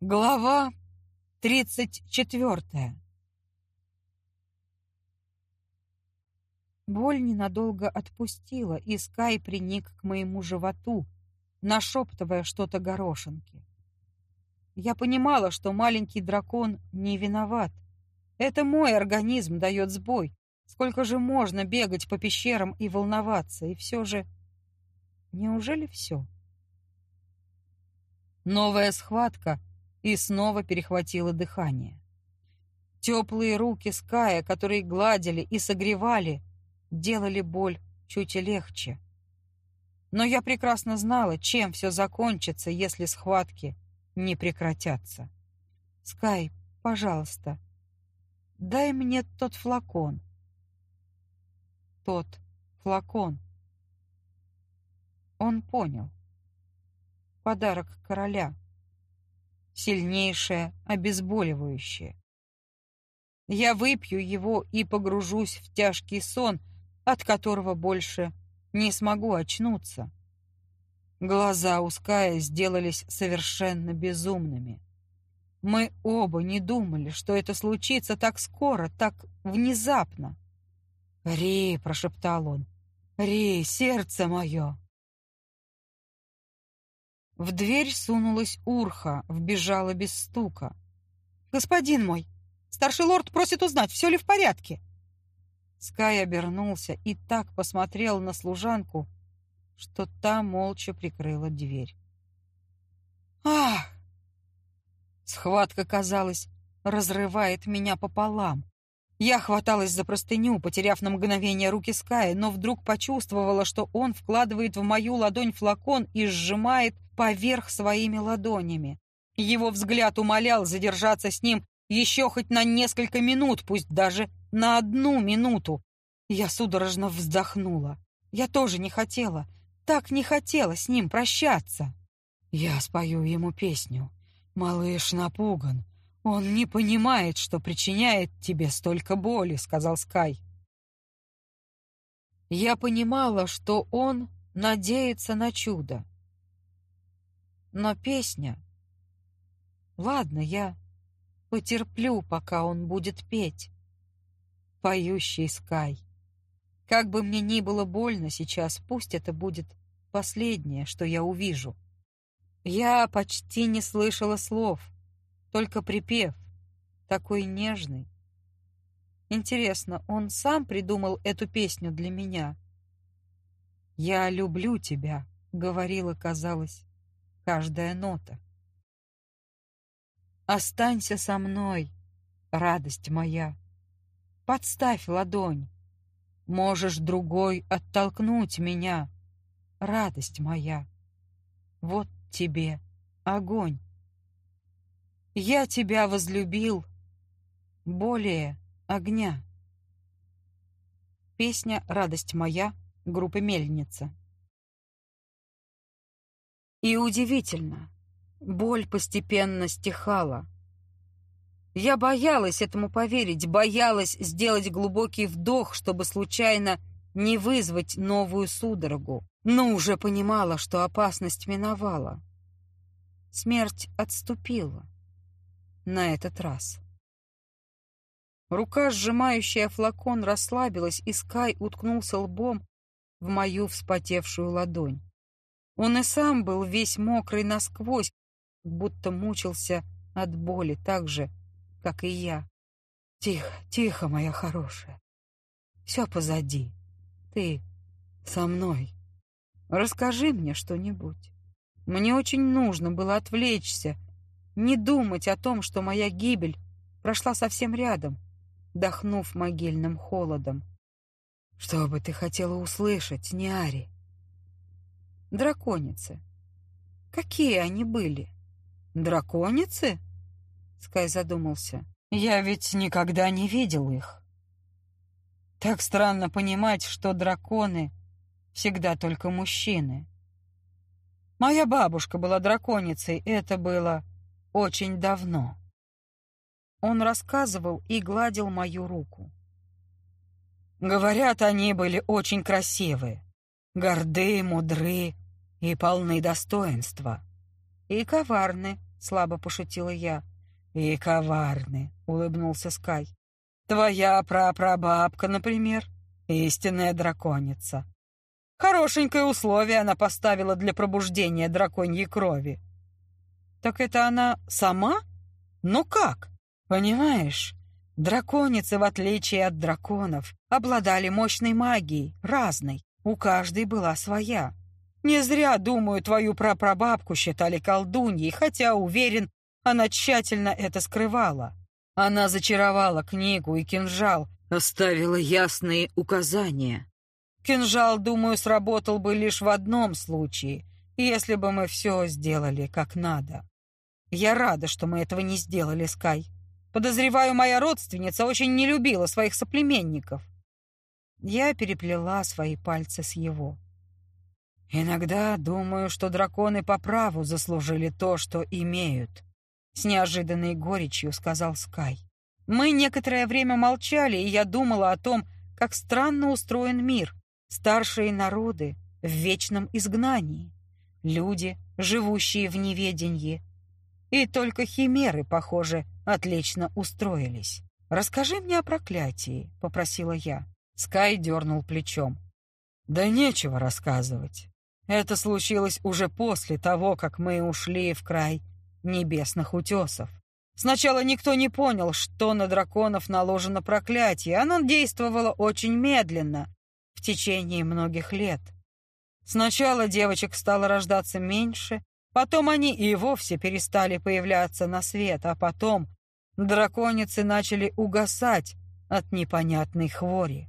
Глава 34. Боль ненадолго отпустила, и Скай приник к моему животу, нашептывая что-то горошинке. Я понимала, что маленький дракон не виноват. Это мой организм дает сбой. Сколько же можно бегать по пещерам и волноваться? И все же... Неужели все? Новая схватка, и снова перехватило дыхание. Теплые руки Ская, которые гладили и согревали, делали боль чуть легче. Но я прекрасно знала, чем все закончится, если схватки не прекратятся. «Скай, пожалуйста, дай мне тот флакон». Тот флакон. Он понял. Подарок короля. Сильнейшее обезболивающее. Я выпью его и погружусь в тяжкий сон, от которого больше не смогу очнуться. Глаза у Ская сделались совершенно безумными. Мы оба не думали, что это случится так скоро, так внезапно. «Ри», — прошептал он, — «Ри, сердце мое!» В дверь сунулась Урха, вбежала без стука. «Господин мой, старший лорд просит узнать, все ли в порядке?» Скай обернулся и так посмотрел на служанку, что та молча прикрыла дверь. «Ах!» Схватка, казалось, разрывает меня пополам. Я хваталась за простыню, потеряв на мгновение руки Ская, но вдруг почувствовала, что он вкладывает в мою ладонь флакон и сжимает поверх своими ладонями. Его взгляд умолял задержаться с ним еще хоть на несколько минут, пусть даже на 1 минуту. Я судорожно вздохнула. Я тоже не хотела, так не хотела с ним прощаться. «Я спою ему песню. Малыш напуган. Он не понимает, что причиняет тебе столько боли», — сказал Скай. Я понимала, что он надеется на чудо. Но песня... Ладно, я потерплю, пока он будет петь. Поющий Скай. Как бы мне ни было больно сейчас, пусть это будет последнее, что я увижу. Я почти не слышала слов, только припев, такой нежный. Интересно, он сам придумал эту песню для меня? «Я люблю тебя», — говорила, казалось, каждая нота. «Останься со мной, радость моя. Подставь ладонь. Можешь другой оттолкнуть меня, радость моя. Вот тебе огонь. Я тебя возлюбил более огня». Песня «Радость моя» группы «Мельница». И удивительно, боль постепенно стихала. Я боялась этому поверить, боялась сделать глубокий вдох, чтобы случайно не вызвать новую судорогу, но уже понимала, что опасность миновала. Смерть отступила. На этот раз. Рука, сжимающая флакон, расслабилась, и Скай уткнулся лбом в мою вспотевшую ладонь. Он и сам был весь мокрый насквозь, будто мучился от боли так же, как и я. «Тихо, тихо, моя хорошая. Все позади. Ты со мной. Расскажи мне что-нибудь. Мне очень нужно было отвлечься, не думать о том, что моя гибель прошла совсем рядом, дохнув могильным холодом. Что бы ты хотела услышать, Ниари?» «Драконицы. Какие они были?» «Драконицы?» Скай задумался. «Я ведь никогда не видел их. Так странно понимать, что драконы всегда только мужчины. Моя бабушка была драконицей, это было очень давно». Он рассказывал и гладил мою руку. «Говорят, они были очень красивые, горды, мудры и полны достоинства. И коварны», — слабо пошутила я. «И коварны», — улыбнулся Скай. «Твоя прапрабабка, например, истинная драконица. Хорошенькое условие она поставила для пробуждения драконьей крови». «Так это она сама? Ну как?» «Понимаешь, драконицы, в отличие от драконов, обладали мощной магией, разной. У каждой была своя. Не зря, думаю, твою прапрабабку считали колдуньей, хотя, уверен, она тщательно это скрывала. Она зачаровала книгу и кинжал, оставила ясные указания. Кинжал, думаю, сработал бы лишь в одном случае, если бы мы все сделали как надо. Я рада, что мы этого не сделали, Скай. Подозреваю, моя родственница очень не любила своих соплеменников». Я переплела свои пальцы с его. «Иногда думаю, что драконы по праву заслужили то, что имеют», — с неожиданной горечью сказал Скай. Мы некоторое время молчали, и я думала о том, как странно устроен мир. Старшие народы в вечном изгнании, люди, живущие в неведении. И только химеры, похоже, отлично устроились. «Расскажи мне о проклятии», — попросила я. Скай дернул плечом. «Да нечего рассказывать. Это случилось уже после того, как мы ушли в край небесных утесов. Сначала никто не понял, что на драконов наложено проклятие. Оно действовало очень медленно, в течение многих лет. Сначала девочек стало рождаться меньше, потом они и вовсе перестали появляться на свет, а потом драконицы начали угасать от непонятной хвори.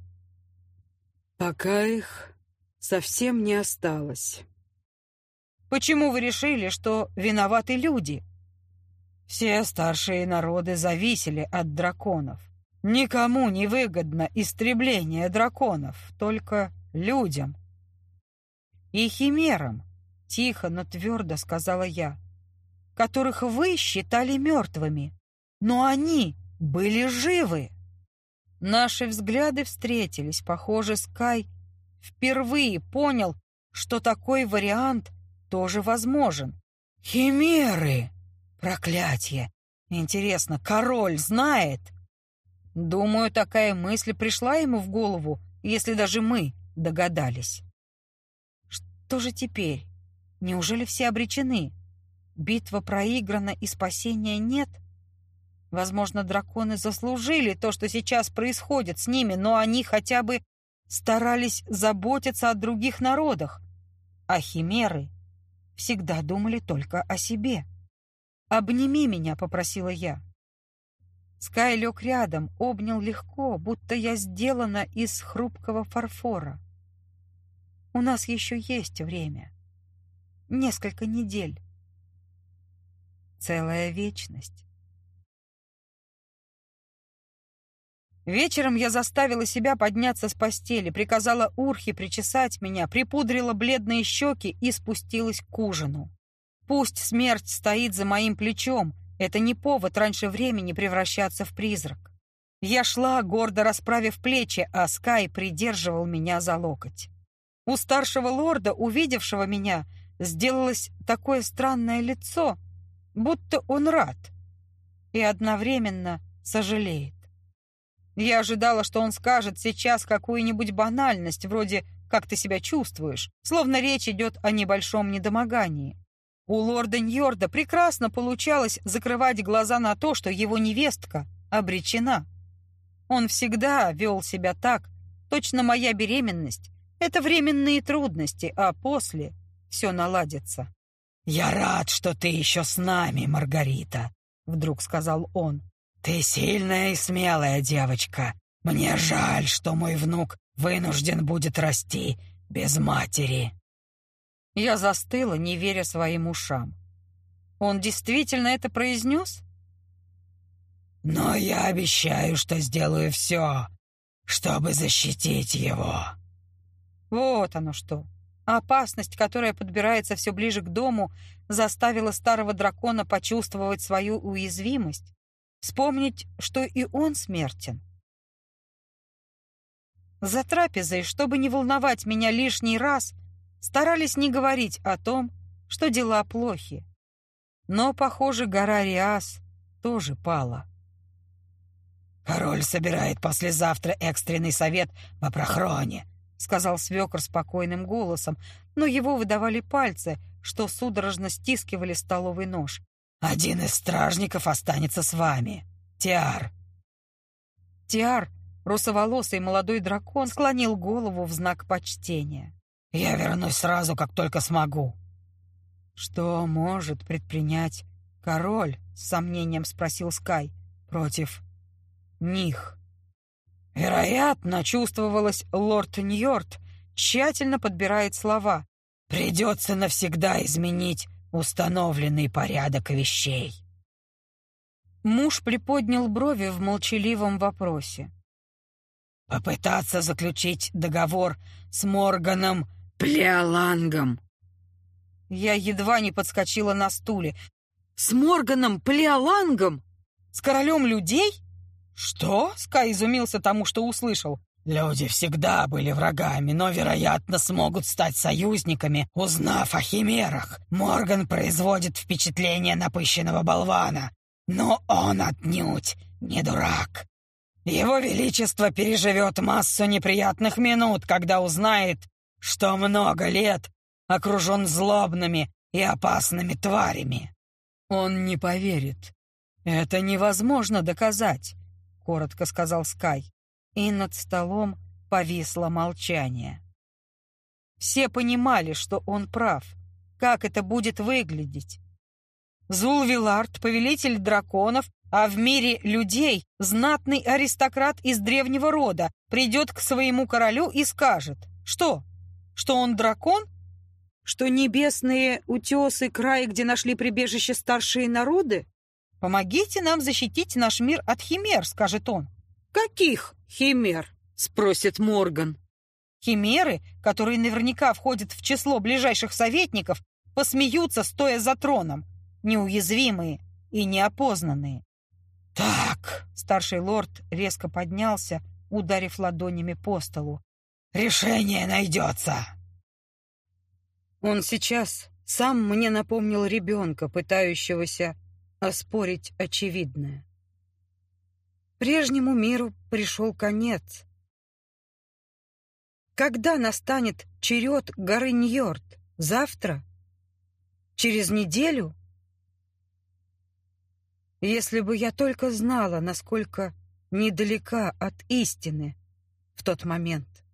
Пока их совсем не осталось». «Почему вы решили, что виноваты люди?» «Все старшие народы зависели от драконов. Никому не выгодно истребление драконов, только людям». «И химерам», — тихо, но твердо сказала я, «которых вы считали мертвыми, но они были живы». Наши взгляды встретились. Похоже, Скай впервые понял, что такой вариант тоже возможен. «Химеры! Проклятие! Интересно, король знает?» Думаю, такая мысль пришла ему в голову, если даже мы догадались. Что же теперь? Неужели все обречены? Битва проиграна и спасения нет? Возможно, драконы заслужили то, что сейчас происходит с ними, но они хотя бы старались заботиться о других народах, а химеры всегда думали только о себе. «Обними меня», — попросила я. Скай лег рядом, обнял легко, будто я сделана из хрупкого фарфора. «У нас еще есть время. Несколько недель. Целая вечность». Вечером я заставила себя подняться с постели, приказала Урхе причесать меня, припудрила бледные щеки и спустилась к ужину. Пусть смерть стоит за моим плечом, это не повод раньше времени превращаться в призрак. Я шла, гордо расправив плечи, а Скай придерживал меня за локоть. У старшего лорда, увидевшего меня, сделалось такое странное лицо, будто он рад и одновременно сожалеет. Я ожидала, что он скажет сейчас какую-нибудь банальность, вроде «как ты себя чувствуешь?», словно речь идет о небольшом недомогании. У лорда Ньорда прекрасно получалось закрывать глаза на то, что его невестка обречена. Он всегда вел себя так, точно моя беременность — это временные трудности, а после все наладится. «Я рад, что ты еще с нами, Маргарита», — вдруг сказал он. «Ты сильная и смелая девочка. Мне жаль, что мой внук вынужден будет расти без матери». Я застыла, не веря своим ушам. Он действительно это произнес? «Но я обещаю, что сделаю все, чтобы защитить его». Вот оно что. Опасность, которая подбирается все ближе к дому, заставила старого дракона почувствовать свою уязвимость. Вспомнить, что и он смертен. За трапезой, чтобы не волновать меня лишний раз, старались не говорить о том, что дела плохи. Но, похоже, гора Риас тоже пала. «Король собирает послезавтра экстренный совет в Апрахроне», — сказал свекор спокойным голосом, но его выдавали пальцы, что судорожно стискивали столовый нож. «Один из стражников останется с вами. Тиар». Тиар, русоволосый молодой дракон, склонил голову в знак почтения. «Я вернусь сразу, как только смогу». «Что может предпринять король?» — с сомнением спросил Скай. «Против них». Вероятно, чувствовалось, лорд Ньорд тщательно подбирает слова. «Придется навсегда изменить установленный порядок вещей». Муж приподнял брови в молчаливом вопросе. «Попытаться заключить договор с Морганом Плеолангом». Я едва не подскочила на стуле. «С Морганом Плеолангом? С королем людей?» «Что?» — Скай изумился тому, что услышал. «Люди всегда были врагами, но, вероятно, смогут стать союзниками, узнав о химерах. Морган производит впечатление напыщенного болвана, но он отнюдь не дурак. Его Величество переживет массу неприятных минут, когда узнает, что много лет окружен злобными и опасными тварями». «Он не поверит. Это невозможно доказать», — коротко сказал Скай. И над столом повисло молчание. Все понимали, что он прав. Как это будет выглядеть? Зул-Вилард, повелитель драконов, а в мире людей знатный аристократ из древнего рода, придет к своему королю и скажет: что? Что он дракон? Что небесные утесы — край, где нашли прибежище старшие народы? «Помогите нам защитить наш мир от химер», — скажет он. «Каких химер?» — спросит Морган. Химеры, которые наверняка входят в число ближайших советников, посмеются, стоя за троном, неуязвимые и неопознанные. «Так», — старший лорд резко поднялся, ударив ладонями по столу. «Решение найдется». Он сейчас сам мне напомнил ребенка, пытающегося оспорить очевидное. Прежнему миру пришел конец. Когда настанет черед горы Ньорд? Завтра? Через неделю? Если бы я только знала, насколько недалека от истины в тот момент.